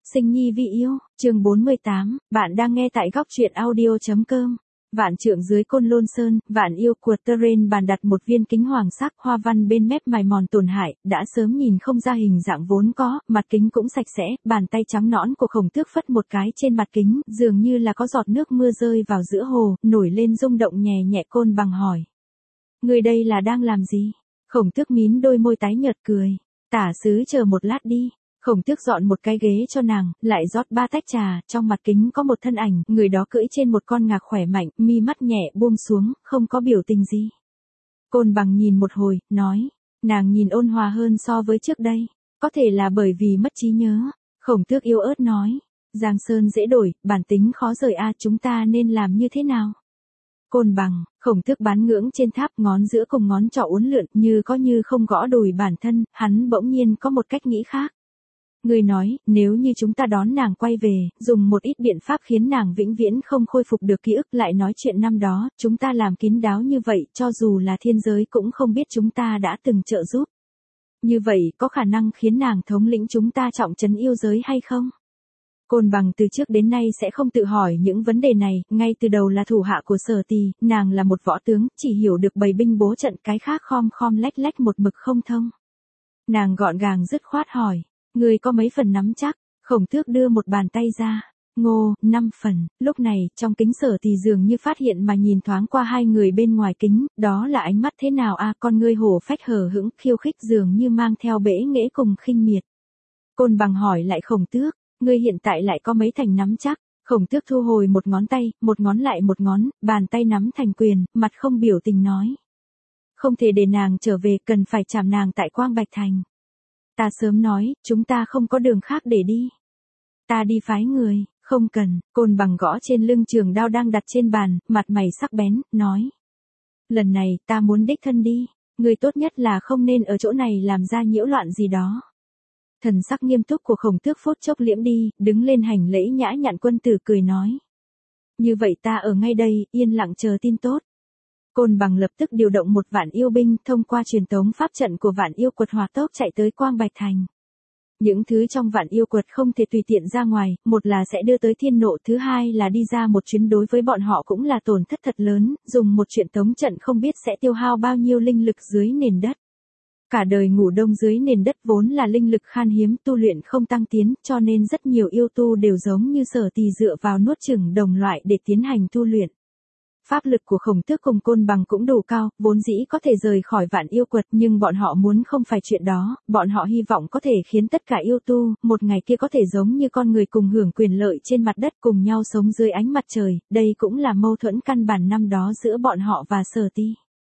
Sinh nhi vi yêu, chương 48, bạn đang nghe tại góc truyện audio.com. Vạn trượng dưới Côn Lôn Sơn, Vạn Yêu Quarterrain bàn đặt một viên kính hoàng sắc, hoa văn bên mép mài mòn tổn hại, đã sớm nhìn không ra hình dạng vốn có, mặt kính cũng sạch sẽ, bàn tay trắng nõn của Khổng Tước phất một cái trên mặt kính, dường như là có giọt nước mưa rơi vào giữa hồ, nổi lên rung động nhẹ nhẹ. Côn Bằng hỏi: người đây là đang làm gì? Khổng Tước mím đôi môi tái nhợt cười: tả sứ chờ một lát đi. Khổng Tước dọn một cái ghế cho nàng, lại rót 3 tách trà, trong mặt kính có một thân ảnh, người đó cưỡi trên một con ngạc khỏe mạnh, mi mắt nhẹ buông xuống, không có biểu tình gì. Côn Bằng nhìn một hồi, nói, nàng nhìn ôn hòa hơn so với trước đây, có thể là bởi vì mất trí nhớ. Khổng Tước yếu ớt nói, Giang Sơn dễ đổi, bản tính khó rời chúng ta nên làm như thế nào? Côn Bằng, Khổng Tước bán ngưỡng trên tháp, ngón giữa cùng ngón trỏ uốn lượn, như có như không gõ đùi bản thân, hắn bỗng nhiên có một cách nghĩ khác. Người nói, nếu như chúng ta đón nàng quay về, dùng một ít biện pháp khiến nàng vĩnh viễn không khôi phục được ký ức, lại nói chuyện năm đó, chúng ta làm kín đáo như vậy, cho dù là thiên giới cũng không biết chúng ta đã từng trợ giúp. Như vậy, có khả năng khiến nàng thống lĩnh chúng ta trọng trấn yêu giới hay không? Côn Bằng từ trước đến nay sẽ không tự hỏi những vấn đề này, ngay từ đầu là thủ hạ của Sở Tì, nàng là một võ tướng, chỉ hiểu được bày binh bố trận, cái khác khom khom lách lách một mực không thông. Nàng gọn gàng dứt khoát hỏi, người có mấy phần nắm chắc? Khổng Tước đưa một bàn tay ra. Ngô, 5 phần. Lúc này, trong kính Sở Tì dường như phát hiện mà nhìn thoáng qua hai người bên ngoài kính, đó là ánh mắt thế nào con ngươi hổ phách hờ hững, khiêu khích, dường như mang theo bẽ nghễ cùng khinh miệt. Côn Bằng hỏi lại Khổng Tước, ngươi hiện tại lại có mấy thành nắm chắc? Khổng Tước thu hồi một ngón tay, một ngón lại một ngón, bàn tay nắm thành quyền, mặt không biểu tình nói. Không thể để nàng trở về, cần phải chạm nàng tại Quang Bạch Thành. Ta sớm nói, chúng ta không có đường khác để đi. Ta đi phái người, không cần. Côn Bằng gõ trên lưng trường đao đang đặt trên bàn, mặt mày sắc bén, nói. Lần này, ta muốn đích thân đi, người tốt nhất là không nên ở chỗ này làm ra nhiễu loạn gì đó. Thần sắc nghiêm túc của Khổng Tước phút chốc liễm đi, đứng lên hành lễ nhã nhặn quân tử cười nói. Như vậy ta ở ngay đây, yên lặng chờ tin tốt. Côn Bằng lập tức điều động 1 vạn yêu binh, thông qua truyền tống pháp trận của Vạn Yêu Quật hỏa tốc chạy tới Quang Bạch Thành. Những thứ trong Vạn Yêu Quật không thể tùy tiện ra ngoài, một là sẽ đưa tới thiên nộ, thứ hai là đi ra một chuyến đối với bọn họ cũng là tổn thất thật lớn, dùng một truyền tống trận không biết sẽ tiêu hao bao nhiêu linh lực dưới nền đất. Cả đời ngủ đông dưới nền đất vốn là linh lực khan hiếm, tu luyện không tăng tiến, cho nên rất nhiều yêu tu đều giống như Sở Tì dựa vào nuốt chửng đồng loại để tiến hành tu luyện. Pháp lực của Khổng Tước cùng Côn Bằng cũng đủ cao, vốn dĩ có thể rời khỏi Vạn Yêu Quật, nhưng bọn họ muốn không phải chuyện đó, bọn họ hy vọng có thể khiến tất cả yêu tu, một ngày kia có thể giống như con người cùng hưởng quyền lợi trên mặt đất, cùng nhau sống dưới ánh mặt trời, đây cũng là mâu thuẫn căn bản năm đó giữa bọn họ và Sở Tì.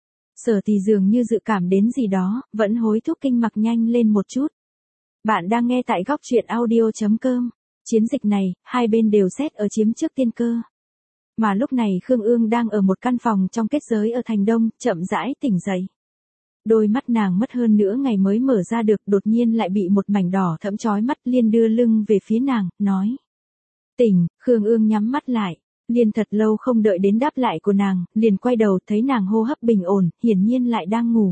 Sở Tì dường như dự cảm đến gì đó, vẫn hối thúc kinh mặc nhanh lên một chút. Bạn đang nghe tại góc truyện audio.com. Chiến dịch này, hai bên đều xét ở chiếm trước tiên cơ. Mà lúc này Khương Ương đang ở một căn phòng trong kết giới ở thành Đông, chậm rãi tỉnh dậy. Đôi mắt nàng mất hơn nửa ngày mới mở ra được, đột nhiên lại bị một mảnh đỏ thẫm chói mắt. Liên đưa lưng về phía nàng, nói. Tỉnh. Khương Ương nhắm mắt lại. Liên thật lâu không đợi đến đáp lại của nàng, liền quay đầu thấy nàng hô hấp bình ổn, hiển nhiên lại đang ngủ.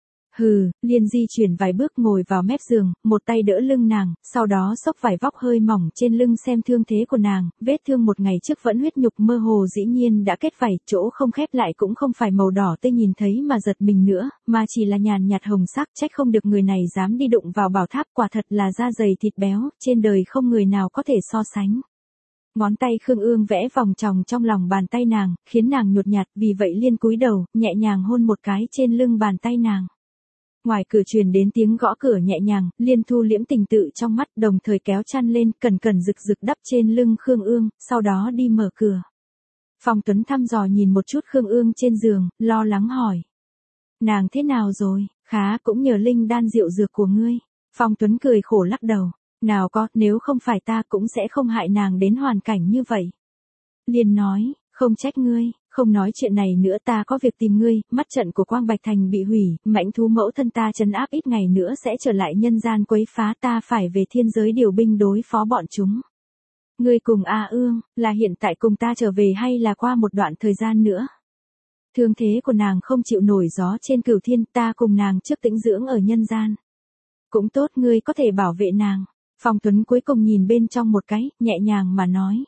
Hừ, Liên di chuyển vài bước ngồi vào mép giường, một tay đỡ lưng nàng, sau đó xốc vải vóc hơi mỏng trên lưng xem thương thế của nàng, vết thương một ngày trước vẫn huyết nhục mơ hồ dĩ nhiên đã kết vảy, chỗ không khép lại cũng không phải màu đỏ tươi nhìn thấy mà giật mình nữa, mà chỉ là nhàn nhạt hồng sắc, trách không được người này dám đi đụng vào bảo tháp, quả thật là da dày thịt béo, trên đời không người nào có thể so sánh. Ngón tay Khương Ương vẽ vòng tròn trong lòng bàn tay nàng, khiến nàng nhột nhạt, vì vậy Liên cúi đầu, nhẹ nhàng hôn một cái trên lưng bàn tay nàng. Ngoài cửa truyền đến tiếng gõ cửa nhẹ nhàng, Liên thu liễm tình tự trong mắt, đồng thời kéo chăn lên, cẩn cẩn rực rực đắp trên lưng Khương Ương, sau đó đi mở cửa. Phong Tuấn thăm dò nhìn một chút Khương Ương trên giường, lo lắng hỏi. Nàng thế nào rồi? Khá, cũng nhờ linh đan rượu dược của ngươi. Phong Tuấn cười khổ lắc đầu. Nào có, nếu không phải ta cũng sẽ không hại nàng đến hoàn cảnh như vậy. Liên nói, không trách ngươi, không nói chuyện này nữa, ta có việc tìm ngươi, mắt trận của Quang Bạch Thành bị hủy, mãnh thú mẫu thân ta trấn áp ít ngày nữa sẽ trở lại nhân gian quấy phá, ta phải về thiên giới điều binh đối phó bọn chúng. Ngươi cùng Ương, là hiện tại cùng ta trở về hay là qua một đoạn thời gian nữa? Thương thế của nàng không chịu nổi gió trên cửu thiên, ta cùng nàng trước tĩnh dưỡng ở nhân gian. Cũng tốt, ngươi có thể bảo vệ nàng. Phong Tuấn cuối cùng nhìn bên trong một cái, nhẹ nhàng mà nói.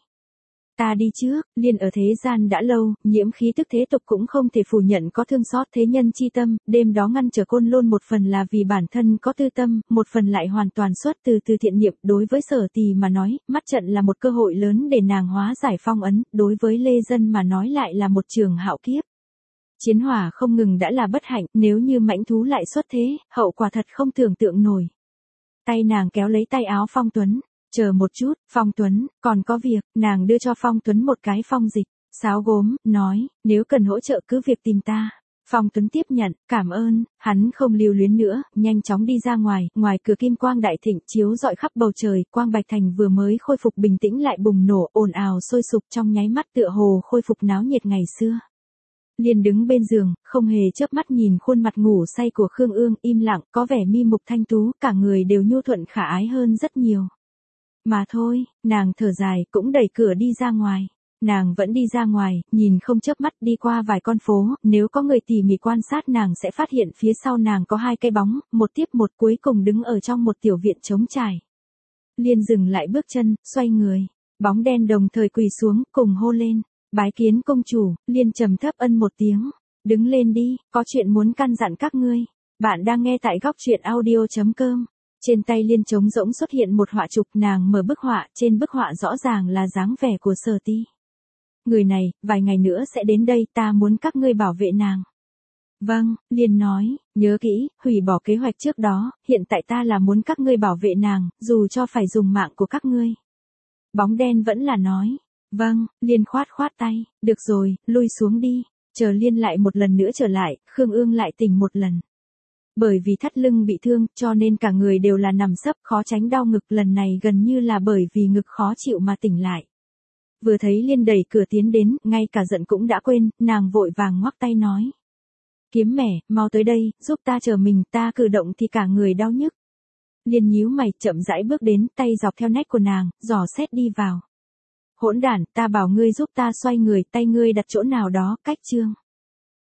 Ta đi trước, Liên ở thế gian đã lâu, nhiễm khí tức thế tục cũng không thể phủ nhận có thương xót thế nhân chi tâm, đêm đó ngăn trở Côn Lôn một phần là vì bản thân có tư tâm, một phần lại hoàn toàn xuất từ thiện niệm, đối với Sở Tì mà nói, mắt trận là một cơ hội lớn để nàng hóa giải phong ấn, đối với Lê Dân mà nói lại là một trường hạo kiếp. Chiến hỏa không ngừng đã là bất hạnh, nếu như mãnh thú lại xuất thế, hậu quả thật không tưởng tượng nổi. Tay nàng kéo lấy tay áo Phong Tuấn. Chờ một chút, Phong Tuấn, còn có việc, nàng đưa cho Phong Tuấn một cái phong dịch, sáo gốm, nói, nếu cần hỗ trợ cứ việc tìm ta. Phong Tuấn tiếp nhận, cảm ơn, hắn không lưu luyến nữa, nhanh chóng đi ra ngoài, ngoài cửa kim quang đại thịnh chiếu rọi khắp bầu trời, quang bạch thành vừa mới khôi phục bình tĩnh lại bùng nổ, ồn ào sôi sục trong nháy mắt tựa hồ khôi phục náo nhiệt ngày xưa. Liên đứng bên giường, không hề chớp mắt nhìn khuôn mặt ngủ say của Khương Ương, im lặng, có vẻ mi mục thanh tú, cả người đều nhu thuận khả ái hơn rất nhiều. Mà thôi, nàng thở dài, cũng đẩy cửa đi ra ngoài. Nàng vẫn đi ra ngoài, nhìn không chớp mắt đi qua vài con phố, nếu có người tỉ mỉ quan sát nàng sẽ phát hiện phía sau nàng có hai cái bóng, một tiếp một cuối cùng đứng ở trong một tiểu viện trống trải. Liên dừng lại bước chân, xoay người, bóng đen đồng thời quỳ xuống, cùng hô lên, bái kiến công chủ. Liên trầm thấp ân một tiếng, đứng lên đi, có chuyện muốn căn dặn các ngươi. Bạn đang nghe tại góc truyện audio.com. Trên tay Liên trống rỗng xuất hiện một họa trục, nàng mở bức họa, trên bức họa rõ ràng là dáng vẻ của Sở Ti. Người này, vài ngày nữa sẽ đến đây, ta muốn các ngươi bảo vệ nàng. Vâng, Liên nói, nhớ kỹ, hủy bỏ kế hoạch trước đó, hiện tại ta là muốn các ngươi bảo vệ nàng, dù cho phải dùng mạng của các ngươi. Bóng đen vẫn là nói, vâng, Liên khoát tay, được rồi, lui xuống đi, chờ Liên lại một lần nữa trở lại, Khương Ương lại tỉnh một lần. Bởi vì thắt lưng bị thương, cho nên cả người đều là nằm sấp, khó tránh đau ngực, lần này gần như là bởi vì ngực khó chịu mà tỉnh lại. Vừa thấy Liên đẩy cửa tiến đến, ngay cả giận cũng đã quên, nàng vội vàng ngoắc tay nói. Kiếm mẻ, mau tới đây, giúp ta chờ mình, ta cử động thì cả người đau nhức. Liên nhíu mày, chậm rãi bước đến, tay dọc theo nách của nàng, dò xét đi vào. Hỗn đản, ta bảo ngươi giúp ta xoay người, tay ngươi đặt chỗ nào đó, cách chương.